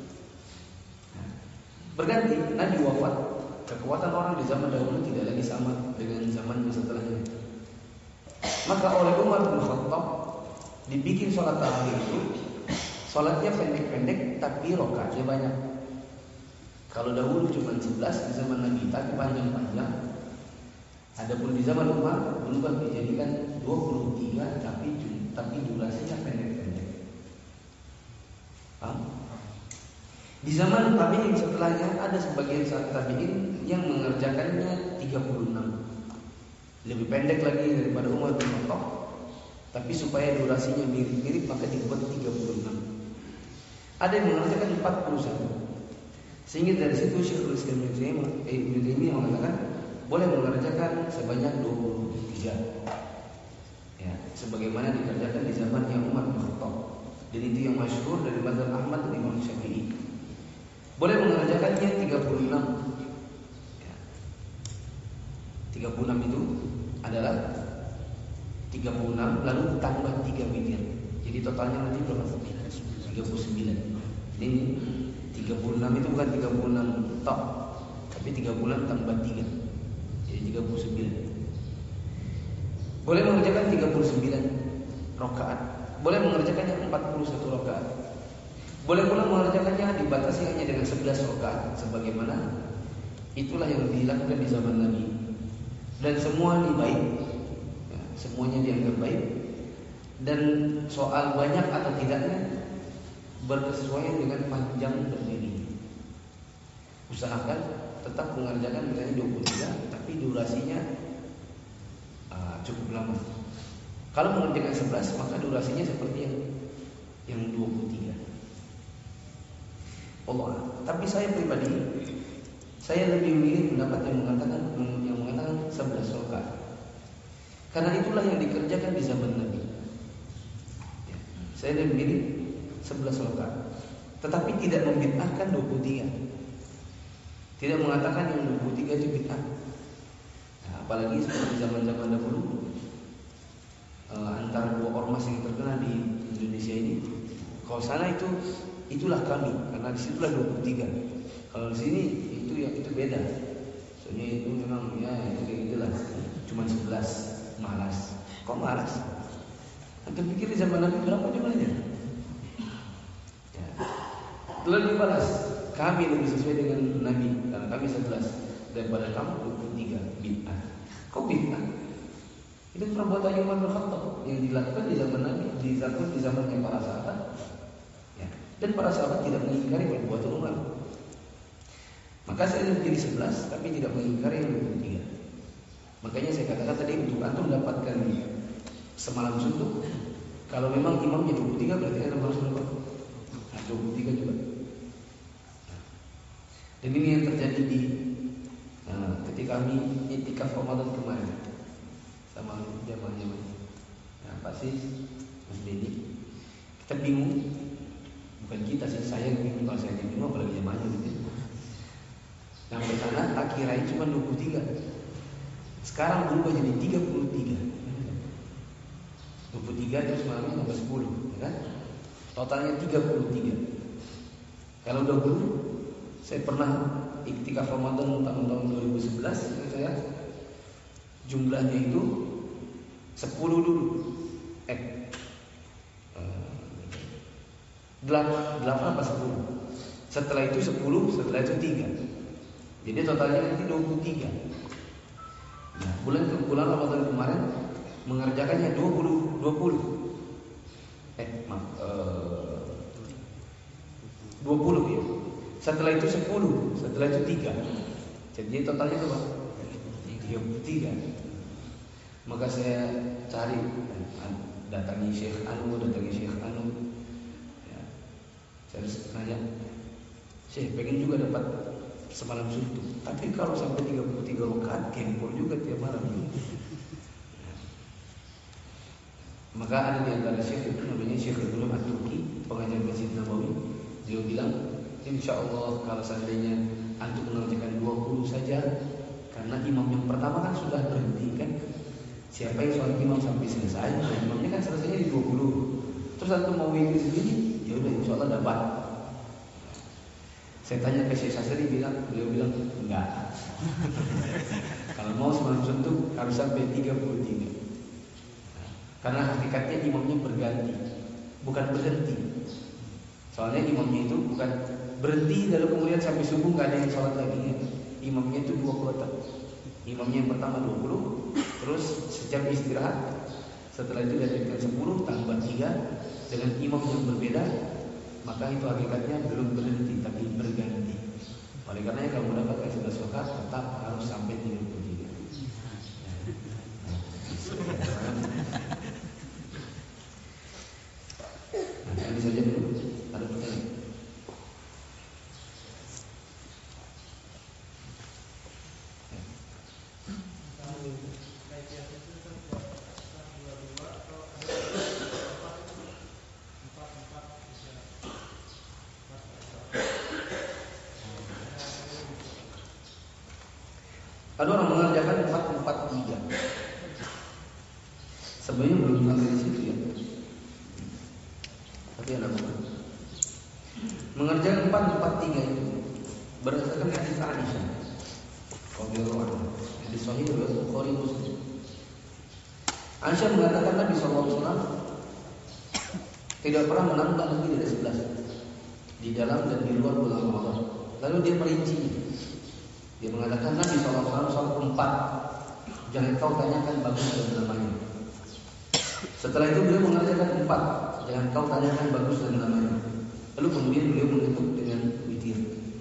Berganti, Nabi wafat. Kekuatan orang di zaman dahulu tidak lagi sama dengan zaman setelahnya. Maka oleh Umar bin Khattab dibikin sholat tarawih itu, sholatnya pendek-pendek tapi rakaatnya banyak. Kalau dahulu cuma sebelas di zaman Nabi, tapi panjang-panjang. Adapun di zaman Umar berubah dijadikan dua puluh tiga tapi tapi durasinya pendek-pendek. Paham? Di zaman tabi'in setelahnya ada sebagian sahabat tabi'in yang mengerjakannya tiga puluh enam. Lebih pendek lagi daripada Umar bin Khattab. Tapi supaya durasinya mirip-mirip maka dibuat tiga puluh enam. Ada yang mengerjakan empat puluh satu. Sehingga dari situ Syekhul Islam Ibnu Taimiyah mengatakan boleh mengerjakan sebanyak dua puluh tiga. Ya, sebagaimana dikerjakan di zamannya Umar bin Khattab. Dan itu yang masyhur dari mazhab Ahmad dan Imam Syafi'i. Boleh mengerjakannya tiga puluh enam. Ya. tiga puluh enam itu adalah tiga puluh enam lalu tambah tiga witir. Jadi totalnya nanti berapa? tiga puluh sembilan. Ini tiga puluh enam itu bukan tiga puluh enam tok, tapi tiga puluh enam tambah tiga. Jadi tiga puluh sembilan. Boleh mengerjakan tiga puluh sembilan rakaat. Boleh mengerjakannya empat puluh satu rakaat. Boleh pula mengerjakannya dibatasi hanya dengan sebelas rakaat sebagaimana itulah yang dilakukan di zaman Nabi. Dan semua ini baik. Ya, semuanya dianggap baik. Dan soal banyak atau tidaknya berkesesuaian dengan panjang berdiri. Usahakan tetap mengerjakan misalnya dua puluh tiga tapi durasinya uh, cukup lama. Kalau mengerjakan sebelas maka durasinya seperti yang yang dua puluh tiga. Allah. Tapi saya pribadi saya lebih memilih pendapat yang mengatakan yang mengatakan sebelas rakaat. Karena itulah yang dikerjakan di zaman Nabi. Ya, saya lebih memilih sebelas rakaat. Tetapi tidak membid'ahkan dua puluh tiga. Tidak mengatakan yang dua puluh tiga itu bid'ah. Nah, apalagi seperti zaman-zaman dahulu uh, antara dua ormas yang terkenal di Indonesia ini. Kalau sana itu itulah kami, karena disitulah dua puluh tiga. Kalau di sini itu yang itu beda. Soalnya itu memang ya itu kayak gitulah, cuma sebelas. malas. Kok malas? Antum pikir di zaman Nabi berapa jumlahnya? Ya. Lalu dibalas, kami lebih sesuai dengan Nabi karena kami sebelas daripada kamu dua puluh tiga bid'ah. Kok bid'ah? Itu perbuatan Umar bin Khattab yang dilakukan di zaman Nabi, dilakukan di zamannya para sahabat. Ya. Dan para sahabat tidak mengingkari perbuatan Umar. Maka saya menjadi sebelas tapi tidak mengingkari yang dua puluh tiga. Makanya saya katakan tadi untuk antum mendapatkan semalam suntuk, kalau memang imamnya dua puluh tiga berarti antum harus berapa? Nah, dua puluh tiga juga. Dan ini yang terjadi di uh, ketika kami iktikaf Ramadan kemarin sama jamaah-jamaah. Nah, Pak Sis, Mas Denny, kita bingung. Bukan kita sih, saya yang bingung. Kalau saya bingung apalagi jamaahnya gitu. Sampai sana tak kirain cuma dua puluh tiga. Sekarang berubah jadi tiga puluh tiga. dua puluh tiga terus malamnya tambah sepuluh, ya kan? Totalnya tiga puluh tiga. Kalau dua puluh, saya pernah iktikaf Ramadan tahun-tahun dua ribu sebelas, saya jumlahnya itu sepuluh dulu. Eh delapan, delapan apa sepuluh? Setelah itu sepuluh, setelah itu tiga. Jadi totalnya nanti dua puluh tiga. Nah, bulan ke bulan Ramadan kemarin mengerjakannya dua puluh dua puluh. Eh, maaf, eh, dua puluh ya. Setelah itu sepuluh, setelah itu tiga. Jadi totalnya berapa? tiga puluh tiga. Maka saya cari, datangi Syekh Anu, datangi Syekh Anu. Ya. Saya nanya, Syekh pengen juga dapat semalam suntuk. Tapi kalau sampai tiga puluh tiga rakaat kempur juga tiap malam. Maka ada di antara Syekh itu namanya Syekh Ibnu At-Turki, pengajar Masjid Nabawi. Dia bilang, insya Allah kalau seandainya antum mengerjakan dua puluh saja, karena imam yang pertama kan sudah berhenti kan. Siapa yang sholat imam sampai selesai, nah imamnya kan selesainya di dua puluh. Terus antum mau witir sendiri, ya udah insya Allah dapat. Saya tanya ke Syekh Sasri, bilang, beliau bilang enggak. Kalau mau semalam suntuk harus sampai tiga puluh tiga. Nah, karena hakikatnya imamnya berganti, bukan berhenti. Soalnya imamnya itu bukan berhenti lalu kemudian sampai subuh nggak ada yang sholat lagi. Imamnya itu dua kotak. Imamnya yang pertama dua puluh, terus sejam istirahat. Setelah itu dilanjutkan sepuluh tambah tiga dengan imam yang berbeda. Maka itu hakikatnya belum berhenti tapi berganti. Oleh karenanya kalau mendapatkan sebelas rakaat tetap harus sampai tiga puluh tiga. Nah, ini saja dulu. Ada pertanyaan? Ada orang mengerjakan empat empat tiga. Sebenarnya belum sampai di situ ya. Tapi ada bukan. Mengerjakan empat empat tiga itu berdasarkan hadis Aisyah. Radhiyallahu anha. Hadis sahih riwayat Bukhari Muslim. Aisyah mengatakan Nabi sallallahu alaihi wasallam tidak pernah menambah lebih dari sebelas di dalam dan di luar bulan Ramadan. Lalu dia merinci. Dia mengatakan Nabi sallallahu alaihi wasallam sholat empat. Jangan kau tanyakan bagus dan namanya. Setelah itu beliau mengerjakan empat. Jangan kau tanyakan bagus dan namanya. Lalu kemudian beliau menutup dengan witir.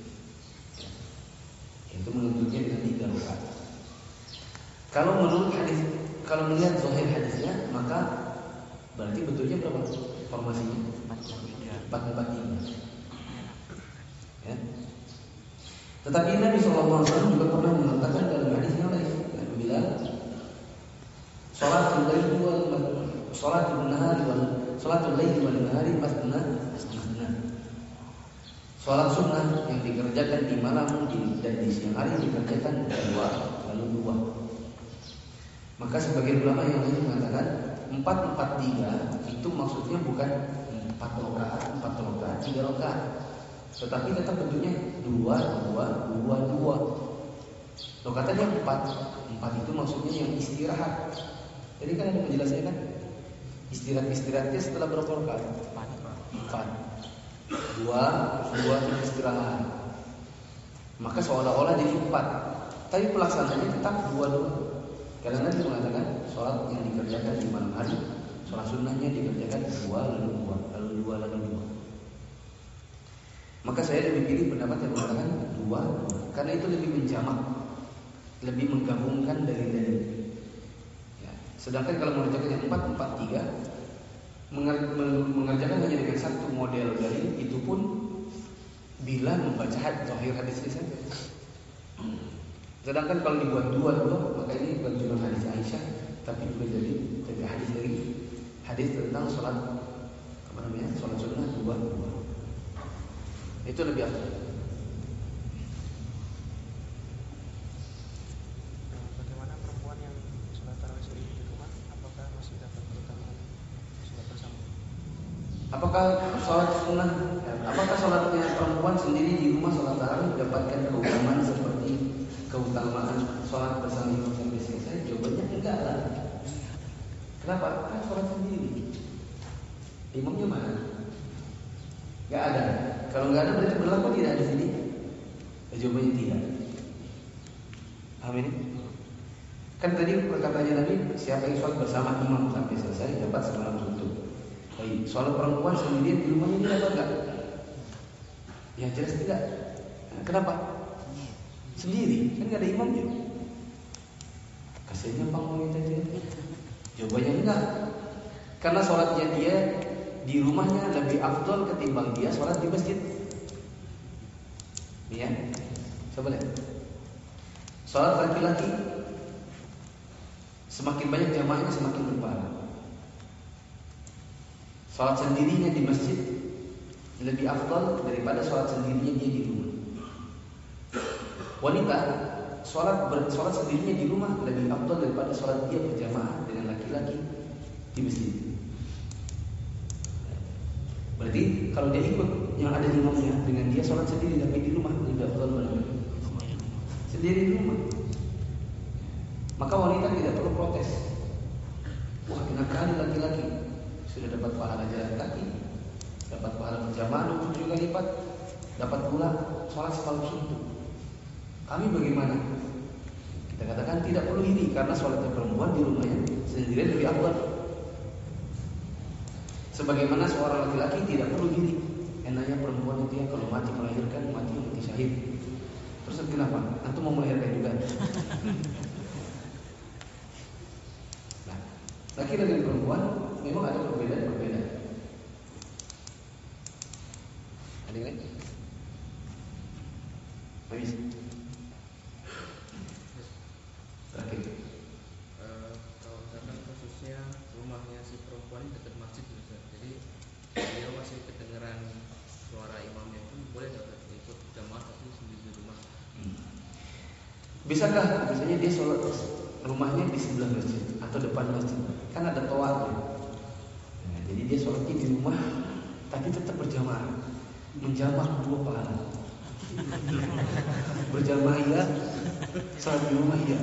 Itu menutupnya dengan tiga rakaat. Kalau menurut hadis, kalau melihat zahir hadisnya, maka berarti betulnya berapa formasinya? Empat empat tiga. Ya. Tetapi Nabi shallallahu alaihi wasallam juga pernah mengatakan dalam hadis yang lain, Nabi bilang, "Sholatul laili wal sholatul nahari wal sholatul laili wal nahari masna masna." Sholat sunnah yang dikerjakan di malam dan di siang hari dikerjakan dua lalu dua. Maka sebagian ulama yang lain mengatakan empat empat tiga itu maksudnya bukan empat rakaat empat rakaat tiga rakaat. Tetapi tetap bentuknya dua, dua, dua, dua. Loh katanya empat, empat itu maksudnya yang istirahat. Jadi kan ada penjelasannya kan, istirahat-istirahatnya setelah berapa rakaat? Empat. Dua, dua terus istirahat. Maka seolah-olah jadi empat. Tapi pelaksanaannya tetap dua dua. Karena nanti mengatakan sholat yang dikerjakan di malam hari, sholat sunnahnya dikerjakan dua lalu dua, lalu dua lalu dua. Maka saya lebih pilih pendapat yang mengatakan dua, karena itu lebih menjamak, lebih menggabungkan dalil-dalil. Ya. Sedangkan kalau mengerjakan yang empat empat tiga, mengerjakan hanya dengan satu model dalil, itu pun bila membaca hadis zahir hadisnya saja. Sedangkan kalau dibuat dua-dua, maka ini bukan cuma hadis Aisyah, tapi juga jadi jadi hadis dari hadis tentang sholat apa namanya sholat sunnah dua-dua. Itu lebih apa? Bagaimana perempuan yang sholat tarawih sendiri di rumah, apakah masih dapat keutamaan sholat bersama? Apakah sholat sunnah, apakah sholatnya perempuan sendiri di rumah sholat tarawih dapatkan keutamaan seperti keutamaan sholat bersama imam sampai selesai? Jawabannya enggak lah. Kenapa? Kan sholat sendiri. Imamnya mana? Enggak ada. Kalau enggak ada berarti berlaku tidak di sini? Jawabannya tidak. Paham ini? Kan tadi perkataannya Nabi, siapa yang sholat bersama imam sampai selesai dapat semalam suntuk. Baik, sholat perempuan sendirian di rumahnya dia dapat enggak? Ya jelas tidak. Kenapa? Sendiri, kan nggak ada imamnya. Kasihannya bang wanita itu. Jawabannya enggak. Karena sholatnya dia di rumahnya lebih afdol ketimbang dia sholat di masjid. Ya, coba lihat. Sholat laki-laki semakin banyak jamaahnya semakin berpahala. Sholat sendirinya di masjid lebih afdol daripada sholat sendirinya dia di rumah. Wanita sholat ber, sholat sendirinya di rumah lebih afdal daripada sholat dia berjamaah dengan laki-laki di masjid. Berarti kalau dia ikut yang ada imamnya dengan dia sholat sendiri tapi di rumah lebih afdal mana? Sendiri di rumah. Maka wanita tidak perlu protes. Wah, enak kali laki-laki sudah dapat pahala jalan kaki, dapat pahala berjamaah tujuh kali lipat, dapat pula sholat semalam suntuk. Kami bagaimana? Kita katakan tidak perlu iri karena sholatnya perempuan di rumahnya sendirian lebih afdal. Sebagaimana seorang laki-laki tidak perlu iri. Enaknya perempuan itu yang kalau mati melahirkan mati mati syahid. Terus kenapa? Antum mau melahirkan juga? Nah, laki-laki dan perempuan memang ada perbedaan-perbedaan. Ada nggak? Habis. Terakhir. Uh, kalau misalkan khususnya rumahnya si perempuan ini dekat masjid misalnya, jadi dia masih kedengeran suara imamnya pun boleh nggak ikut jamaah tapi sendiri di rumah? Hmm. Bisakah misalnya dia sholat rumahnya di sebelah masjid atau depan masjid, kan ada toanya. Nah, jadi dia sholatnya di rumah tapi tetap berjamaah, menjamak dua pahala. Berjamaah ya, sholat di rumah ya.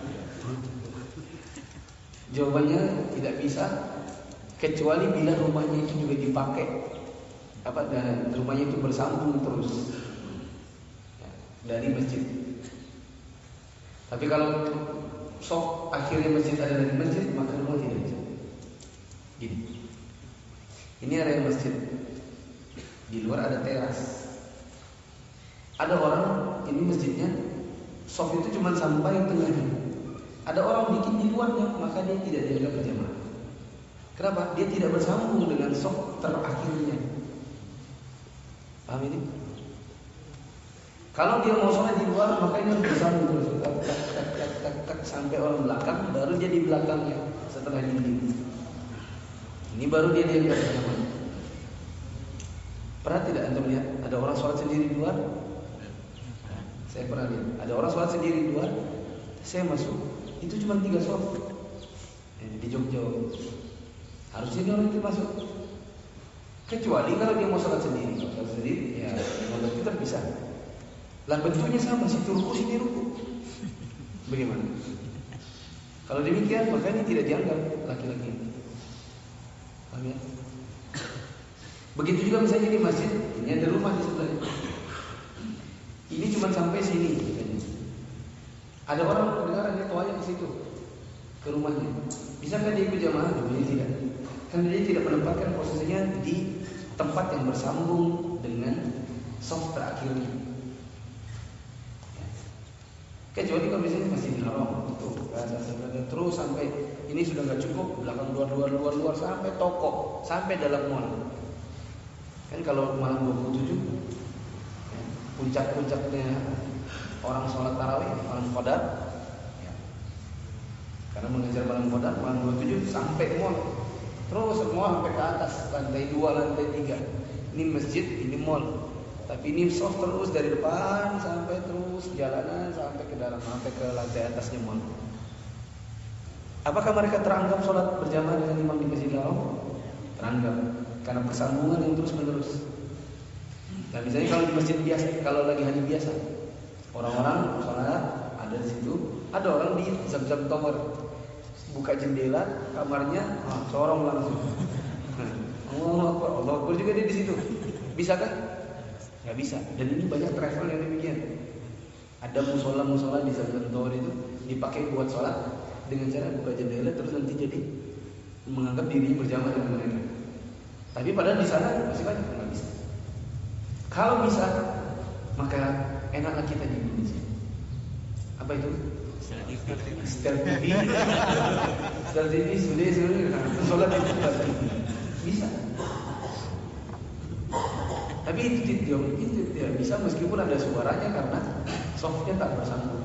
Jawabannya tidak bisa, kecuali bila rumahnya itu juga dipakai, apa dan rumahnya itu bersambung terus ya, dari masjid. Tapi kalau sok akhirnya masjid ada dari masjid, maka rumah tidak bisa. Gini, ini area masjid, di luar ada teras. Ada orang, ini masjidnya soft itu cuma sampai tengahnya. Ada orang bikin di luarnya, maka dia tidak dianggap berjamaah. Kenapa? Dia tidak bersambung dengan soft terakhirnya. Paham ini? Kalau dia mau sholat di luar, maka ini harus bersambung terus, tak, tak, tak, tak, tak, tak, sampai orang belakang, baru dia di belakangnya setelah dinding. Ini baru dia dianggap berjamaah. Pernah tidak anda melihat ada orang sholat sendiri di luar? Saya pernah lihat. Ada orang sholat sendiri di luar. Saya masuk, itu cuma tiga soft di Jogja. Harusnya dia orang itu masuk. Kecuali kalau dia mau sholat sendiri, kalau sholat sendiri, ya kalau kita bisa. Lah bentuknya sama, situ ruku, sini ruku. Bagaimana? Kalau demikian maka ini tidak dianggap laki-laki. Paham ya? Begitu juga misalnya di masjid, ini ada rumah di sebelah. Ini cuma sampai sini. Ada orang kedengaran dia toanya ke situ, ke rumahnya. Bisakah dia ikut jamaah? Dia tidak. Karena dia tidak menempatkan posisinya di tempat yang bersambung dengan soft terakhirnya. Kecuali kalau misalnya masih di Haram, tuh terus sampai ini sudah nggak cukup, belakang luar luar luar luar sampai toko, sampai dalam mall. Kan kalau malam dua puluh tujuh, ya, puncak-puncaknya orang sholat tarawih, malam qadar, ya. Karena mengejar malam qadar, malam dua puluh tujuh sampai mall, terus semua sampai ke atas, lantai dua, lantai tiga. Ini masjid, ini mall. Tapi ini soft terus dari depan sampai terus jalanan sampai ke dalam, sampai ke lantai atasnya mall. Apakah mereka teranggap sholat berjamaah dengan imam di Masjidil Haram? Teranggap, karena persambungan yang terus menerus. Nah misalnya kalau di masjid biasa, kalau lagi haji biasa, orang-orang sholat ada di situ, ada orang di Zam-Zam Tower, buka jendela kamarnya, ah, sorong langsung. Allah Akbar, Allah Akbar juga dia di situ. Bisa kan? Nggak bisa. Dan ini banyak travel yang demikian. Ada musola-musola di Zam-Zam Tower itu dipakai buat sholat dengan cara buka jendela terus nanti jadi menganggap dirinya berjamaah dengan mereka. Tapi padahal di sana masih banyak yang nggak bisa. Kalau bisa, maka enaklah kita di Indonesia. Apa itu? Setel T V. Setel T V sudah sudah sholat itu bisa. Tapi itu tidak, itu tidak bisa meskipun ada suaranya karena softnya tak bersambung.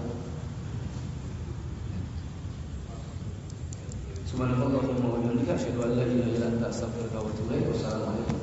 Subhanallah wa bihamdihi, asyhadu an la ilaha illa anta, astaghfiruka wa atubu ilaik. Wassalamualaikum.